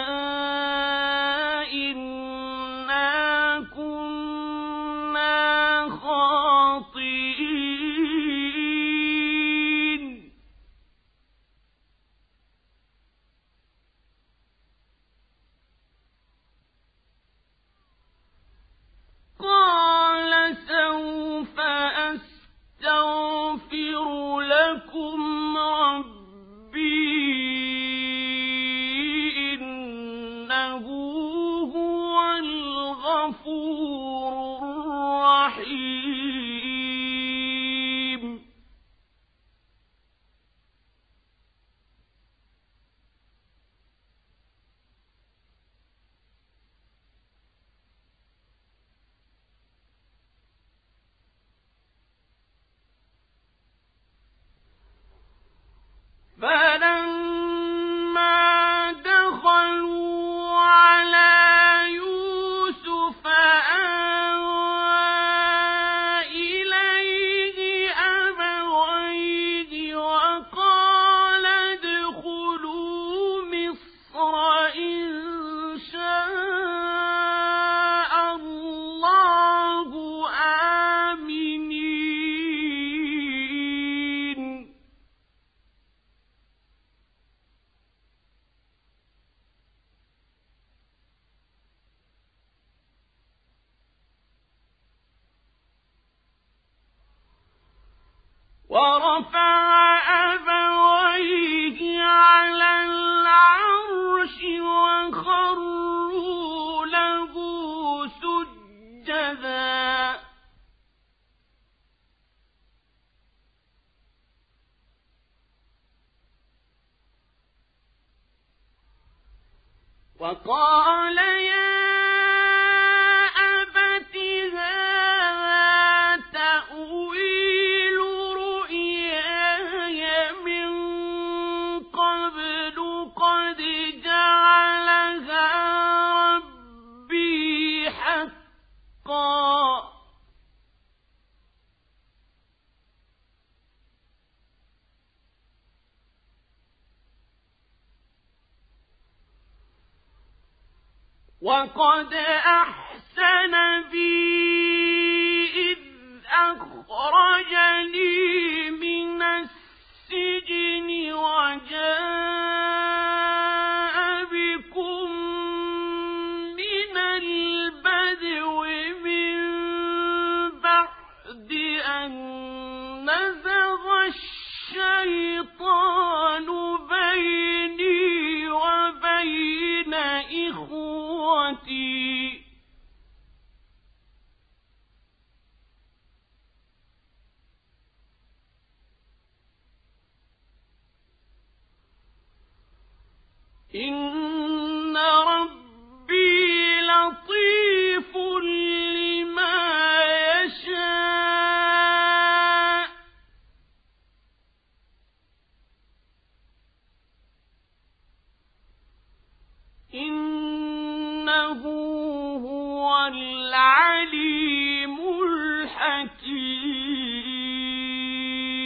إنا كنا خاطئين قال سوف أستغفر لكم ربي إنه هو الغفور الرحيم فلما دخلوا على يوسف آوى إليه أبويه وقال ادخلوا مصر إن شاء الله آمنين ورفع أبويه على العرش وخروا له سجدا وقال يا أبت هذا تأويل رؤياي من قبل قد جعلها ربي حقا وقد أحسن بي إذ أخرجني من السجن وجاء بكم من البدو من بعد أن نزغ الشيطان بيني وبين إخوتي إن ربي لطيف لما يشاء إنه هو العليم الحكيم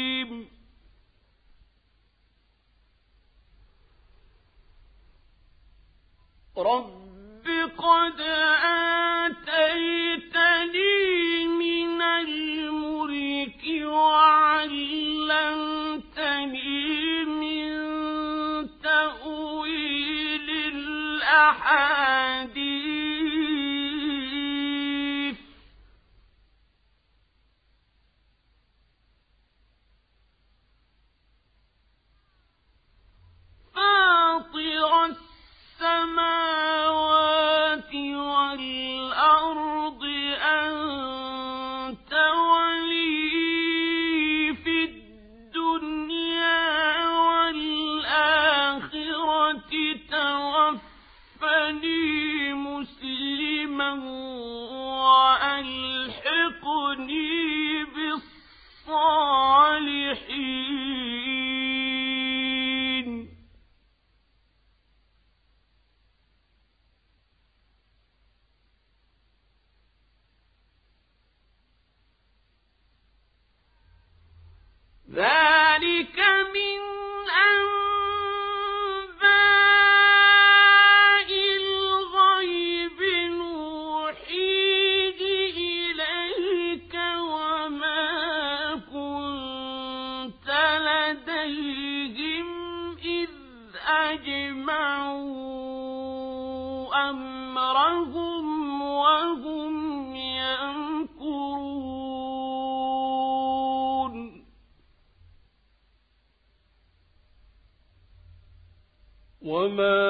وما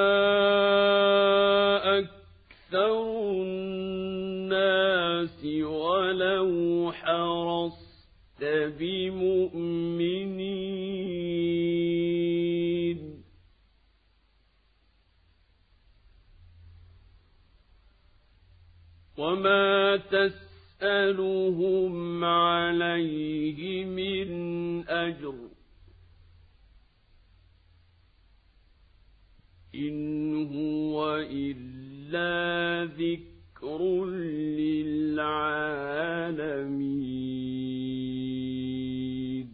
أكثر الناس ولو حرصت بمؤمنين وما تسألهم عليه من أجر إن هو إلا ذكر للعالمين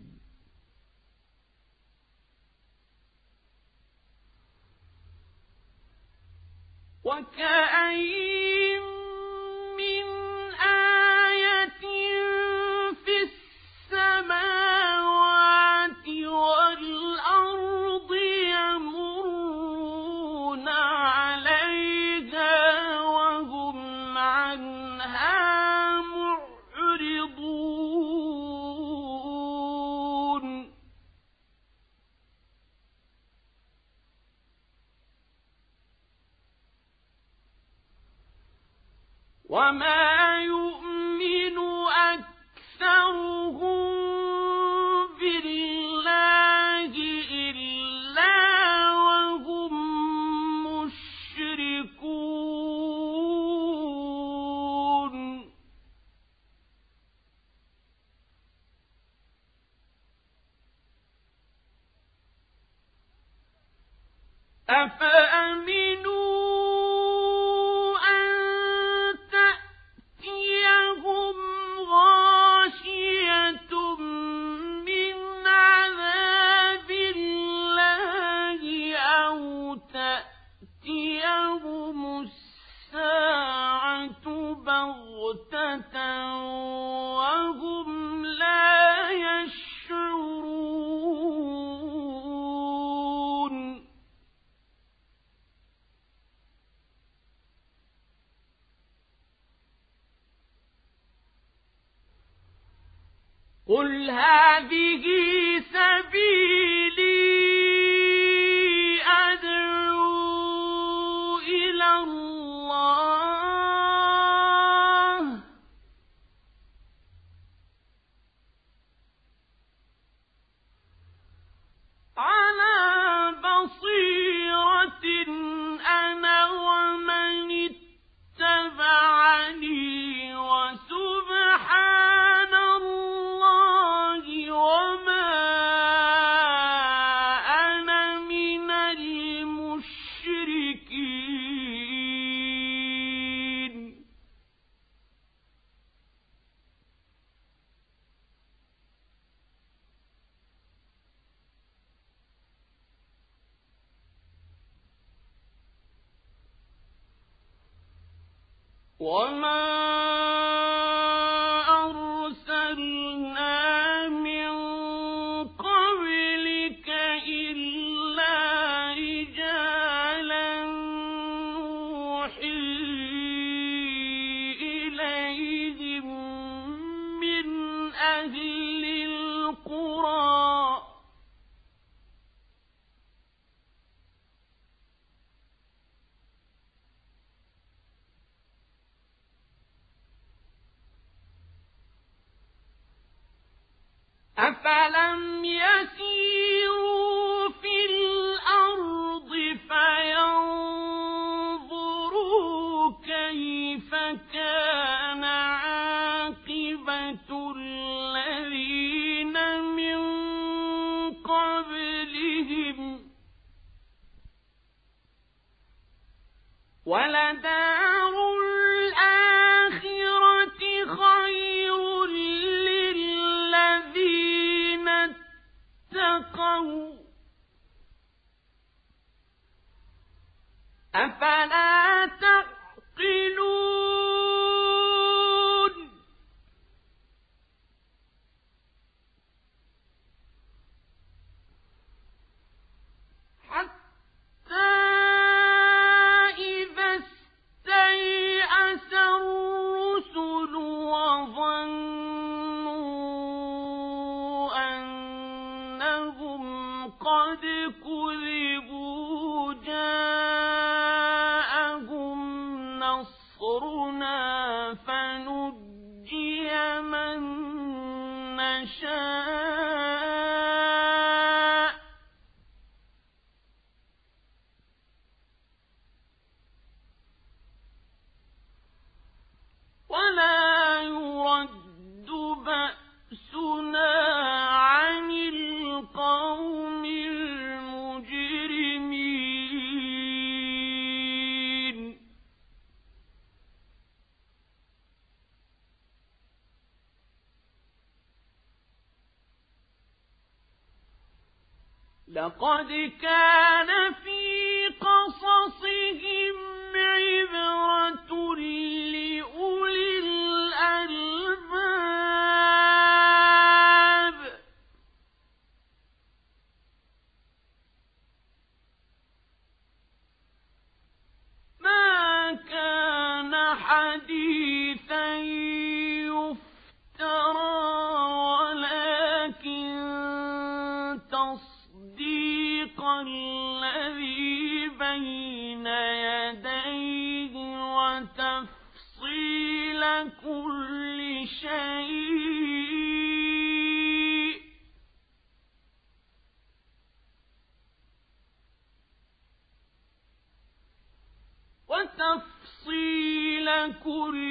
وكأين من آية في السماوات والأرض يمرون عليها وهم عنها معرضون وما يؤمن أكثرهم بالله إلا وهم مشركون أفأمنوا وهم لا يشعرون قل هذه سبيلي أدعو إلى الله على بصيرة أنا ومن اتبعني وسبحان الله وما أنا من المشركين وما أرسلنا من قبلك إلا رجالا نوحي إليهم من أهل القرى أفلم يسيروا في الأرض فينظروا كيف كان عاقبة الذين من قبلهم ولدار الآخرة خير للذين اتقوا أفلا تعقلون حتى إذا استيأس الرسل وظنوا أنهم قد كذبوا جاءوا يشاء ولا يرد بأسنا عن القوم المجرمين لقد كان في قصصهم عبرة لأولي الألباب ما كان حديثا يفترى ولكن تصديق الذي بين يديه وتفصيل كل شيء وتفصيل كل